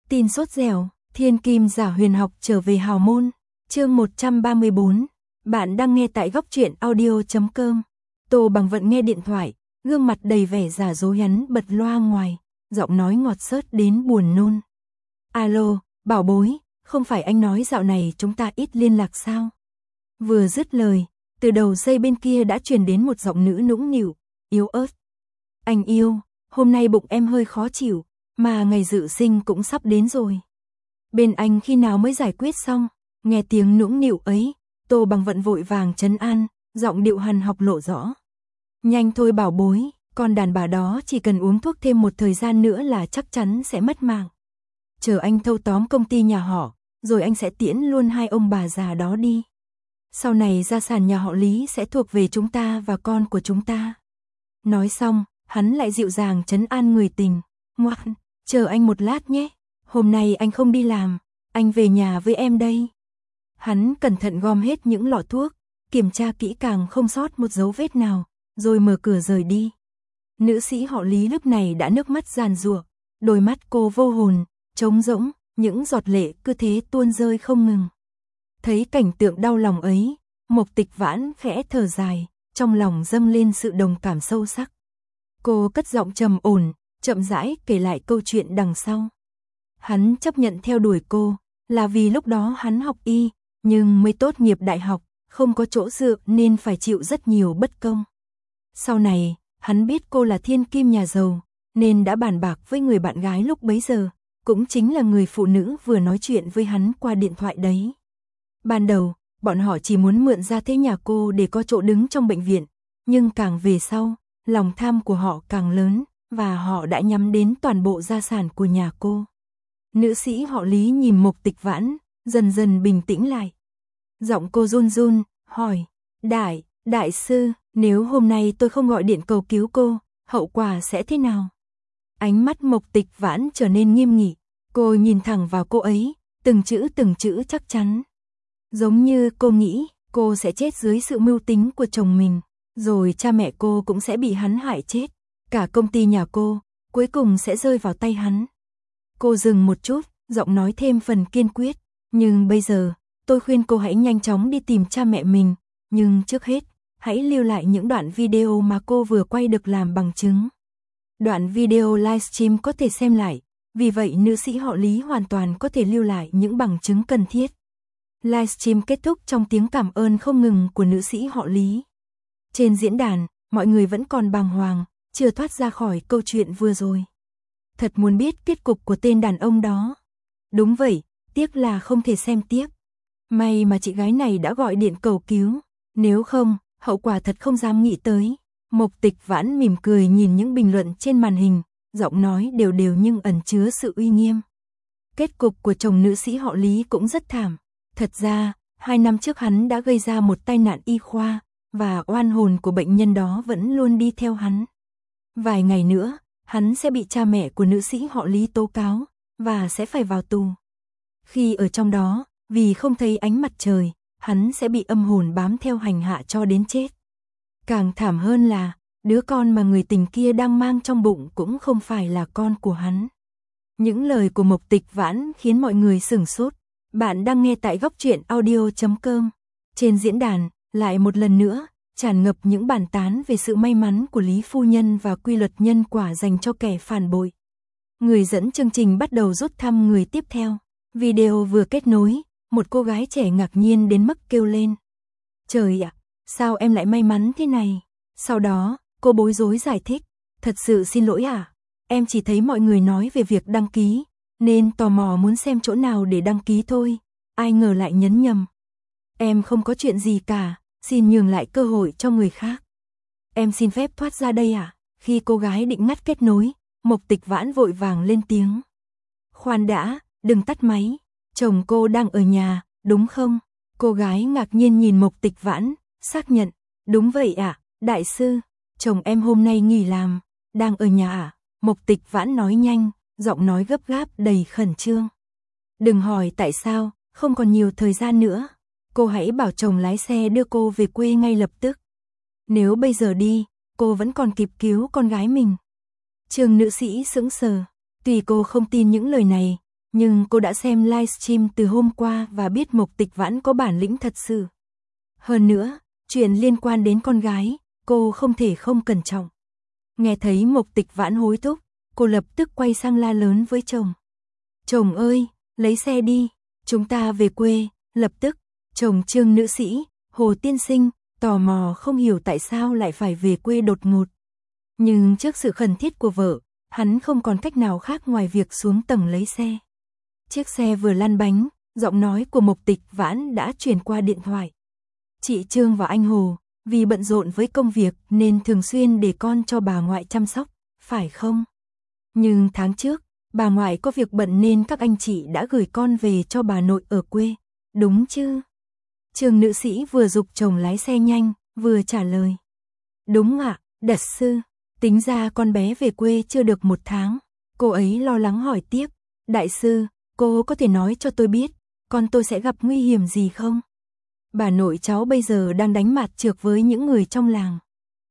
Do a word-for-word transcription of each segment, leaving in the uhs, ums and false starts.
Tin sốt dẻo, thiên kim giả huyền học trở về hào môn. Chương một trăm ba mươi bốn. Bạn đang nghe tại góc truyện audio chấm com. Tô Bằng Vận nghe điện thoại, gương mặt đầy vẻ giả dối hắn bật loa ngoài, giọng nói ngọt xớt đến buồn nôn. Alo, bảo bối, không phải anh nói dạo này chúng ta ít liên lạc sao? Vừa dứt lời, từ đầu dây bên kia đã truyền đến một giọng nữ nũng nịu, yếu ớt. Anh yêu, hôm nay bụng em hơi khó chịu, mà ngày dự sinh cũng sắp đến rồi. Bên anh khi nào mới giải quyết xong? Nghe tiếng nũng nịu ấy, Tô Bằng Vận vội vàng trấn an, giọng điệu hằn học lộ rõ. Nhanh thôi bảo bối, con đàn bà đó chỉ cần uống thuốc thêm một thời gian nữa là chắc chắn sẽ mất mạng. Chờ anh thâu tóm công ty nhà họ, rồi anh sẽ tiễn luôn hai ông bà già đó đi. Sau này gia sản nhà họ Lý sẽ thuộc về chúng ta và con của chúng ta. Nói xong, hắn lại dịu dàng trấn an người tình. Ngoan, chờ anh một lát nhé. Hôm nay anh không đi làm, anh về nhà với em đây. Hắn cẩn thận gom hết những lọ thuốc, kiểm tra kỹ càng không sót một dấu vết nào, rồi mở cửa rời đi. Nữ sĩ họ Lý lúc này đã nước mắt giàn giụa, đôi mắt cô vô hồn, trống rỗng, những giọt lệ cứ thế tuôn rơi không ngừng. Thấy cảnh tượng đau lòng ấy, Mộc Tịch Vãn khẽ thở dài, trong lòng dâng lên sự đồng cảm sâu sắc. Cô cất giọng trầm ổn, chậm rãi kể lại câu chuyện đằng sau. Hắn chấp nhận theo đuổi cô, là vì lúc đó hắn học y, nhưng mới tốt nghiệp đại học, không có chỗ dựa nên phải chịu rất nhiều bất công. Sau này, hắn biết cô là thiên kim nhà giàu, nên đã bàn bạc với người bạn gái lúc bấy giờ, cũng chính là người phụ nữ vừa nói chuyện với hắn qua điện thoại đấy. Ban đầu, bọn họ chỉ muốn mượn ra thế nhà cô để có chỗ đứng trong bệnh viện, nhưng càng về sau, lòng tham của họ càng lớn, và họ đã nhắm đến toàn bộ gia sản của nhà cô. Nữ sĩ họ Lý nhìn Mộc Tịch Vãn, dần dần bình tĩnh lại. Giọng cô run run, hỏi, Đại, đại sư, nếu hôm nay tôi không gọi điện cầu cứu cô, hậu quả sẽ thế nào? Ánh mắt Mộc Tịch Vãn trở nên nghiêm nghị, cô nhìn thẳng vào cô ấy, từng chữ từng chữ chắc chắn. Giống như cô nghĩ, cô sẽ chết dưới sự mưu tính của chồng mình, rồi cha mẹ cô cũng sẽ bị hắn hại chết. Cả công ty nhà cô, cuối cùng sẽ rơi vào tay hắn. Cô dừng một chút, giọng nói thêm phần kiên quyết. Nhưng bây giờ, tôi khuyên cô hãy nhanh chóng đi tìm cha mẹ mình. Nhưng trước hết, hãy lưu lại những đoạn video mà cô vừa quay được làm bằng chứng. Đoạn video livestream có thể xem lại, vì vậy nữ sĩ họ Lý hoàn toàn có thể lưu lại những bằng chứng cần thiết. Livestream kết thúc trong tiếng cảm ơn không ngừng của nữ sĩ họ Lý. Trên diễn đàn, mọi người vẫn còn bàng hoàng, chưa thoát ra khỏi câu chuyện vừa rồi. Thật muốn biết kết cục của tên đàn ông đó. Đúng vậy, tiếc là không thể xem tiếp. May mà chị gái này đã gọi điện cầu cứu, nếu không, hậu quả thật không dám nghĩ tới. Mộc Tịch Vãn mỉm cười nhìn những bình luận trên màn hình, giọng nói đều đều nhưng ẩn chứa sự uy nghiêm. Kết cục của chồng nữ sĩ họ Lý cũng rất thảm. Thật ra, hai năm trước hắn đã gây ra một tai nạn y khoa, và oan hồn của bệnh nhân đó vẫn luôn đi theo hắn. Vài ngày nữa, hắn sẽ bị cha mẹ của nữ sĩ họ Lý tố cáo, và sẽ phải vào tù. Khi ở trong đó, vì không thấy ánh mặt trời, hắn sẽ bị âm hồn bám theo hành hạ cho đến chết. Càng thảm hơn là, đứa con mà người tình kia đang mang trong bụng cũng không phải là con của hắn. Những lời của Mộc Tịch Vãn khiến mọi người sửng sốt. Bạn đang nghe tại góc truyện audio chấm com. Trên diễn đàn, lại một lần nữa, tràn ngập những bàn tán về sự may mắn của Lý phu nhân và quy luật nhân quả dành cho kẻ phản bội. Người dẫn chương trình bắt đầu rút thăm người tiếp theo. Video vừa kết nối, một cô gái trẻ ngạc nhiên đến mức kêu lên. Trời ạ, sao em lại may mắn thế này? Sau đó, cô bối rối giải thích. Thật sự xin lỗi ạ, em chỉ thấy mọi người nói về việc đăng ký, nên tò mò muốn xem chỗ nào để đăng ký thôi, ai ngờ lại nhấn nhầm. Em không có chuyện gì cả, xin nhường lại cơ hội cho người khác. Em xin phép thoát ra đây ạ. Khi cô gái định ngắt kết nối, Mộc Tịch Vãn vội vàng lên tiếng. Khoan đã, đừng tắt máy, chồng cô đang ở nhà, đúng không? Cô gái ngạc nhiên nhìn Mộc Tịch Vãn, xác nhận, đúng vậy ạ, đại sư, chồng em hôm nay nghỉ làm, đang ở nhà ạ. Mộc Tịch Vãn nói nhanh, giọng nói gấp gáp đầy khẩn trương. Đừng hỏi tại sao, không còn nhiều thời gian nữa. Cô hãy bảo chồng lái xe đưa cô về quê ngay lập tức. Nếu bây giờ đi, cô vẫn còn kịp cứu con gái mình. Trường nữ sĩ sững sờ, tuy cô không tin những lời này, nhưng cô đã xem livestream từ hôm qua và biết Mộc Tịch Vãn có bản lĩnh thật sự. Hơn nữa, chuyện liên quan đến con gái, cô không thể không cẩn trọng. Nghe thấy Mộc Tịch Vãn hối thúc, cô lập tức quay sang la lớn với chồng. Chồng ơi, lấy xe đi, chúng ta về quê, lập tức. Chồng Trương nữ sĩ, Hồ tiên sinh, tò mò không hiểu tại sao lại phải về quê đột ngột. Nhưng trước sự khẩn thiết của vợ, hắn không còn cách nào khác ngoài việc xuống tầng lấy xe. Chiếc xe vừa lăn bánh, giọng nói của Mộc Tịch Vãn đã truyền qua điện thoại. Chị Trương và anh Hồ, vì bận rộn với công việc nên thường xuyên để con cho bà ngoại chăm sóc, phải không? Nhưng tháng trước, bà ngoại có việc bận nên các anh chị đã gửi con về cho bà nội ở quê, đúng chứ? Trương nữ sĩ vừa giục chồng lái xe nhanh, vừa trả lời. Đúng ạ, đật sư, tính ra con bé về quê chưa được một tháng. Cô ấy lo lắng hỏi tiếp, đại sư, cô có thể nói cho tôi biết, con tôi sẽ gặp nguy hiểm gì không? Bà nội cháu bây giờ đang đánh mạt trược với những người trong làng.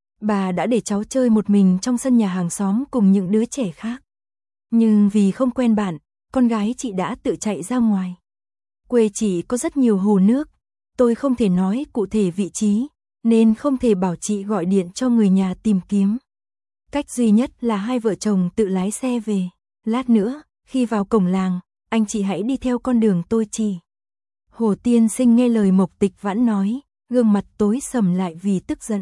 Bà đã để cháu chơi một mình trong sân nhà hàng xóm cùng những đứa trẻ khác. Nhưng vì không quen bạn, con gái chị đã tự chạy ra ngoài. Quê chị có rất nhiều hồ nước, tôi không thể nói cụ thể vị trí, nên không thể bảo chị gọi điện cho người nhà tìm kiếm. Cách duy nhất là hai vợ chồng tự lái xe về. Lát nữa, khi vào cổng làng, anh chị hãy đi theo con đường tôi chỉ. Hồ tiên sinh nghe lời Mộc Tịch Vãn nói, gương mặt tối sầm lại vì tức giận.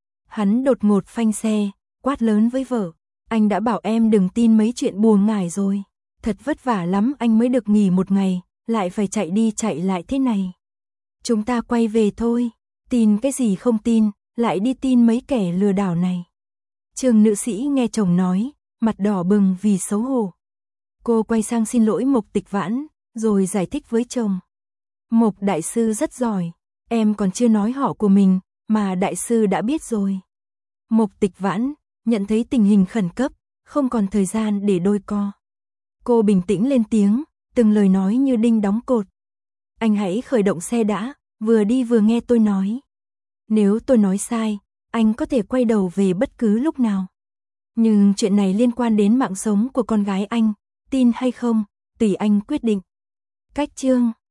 Hắn đột ngột phanh xe, quát lớn với vợ. Anh đã bảo em đừng tin mấy chuyện buồn ngải rồi. Thật vất vả lắm anh mới được nghỉ một ngày, lại phải chạy đi chạy lại thế này. Chúng ta quay về thôi, tin cái gì không tin, lại đi tin mấy kẻ lừa đảo này. Trương nữ sĩ nghe chồng nói, mặt đỏ bừng vì xấu hổ. Cô quay sang xin lỗi Mộc Tịch Vãn, rồi giải thích với chồng. Mộc đại sư rất giỏi, em còn chưa nói họ của mình, mà đại sư đã biết rồi. Mộc Tịch Vãn nhận thấy tình hình khẩn cấp, không còn thời gian để đôi co. Cô bình tĩnh lên tiếng, từng lời nói như đinh đóng cột. Anh hãy khởi động xe đã, vừa đi vừa nghe tôi nói. Nếu tôi nói sai, anh có thể quay đầu về bất cứ lúc nào. Nhưng chuyện này liên quan đến mạng sống của con gái anh, tin hay không, tùy anh quyết định. Cách chương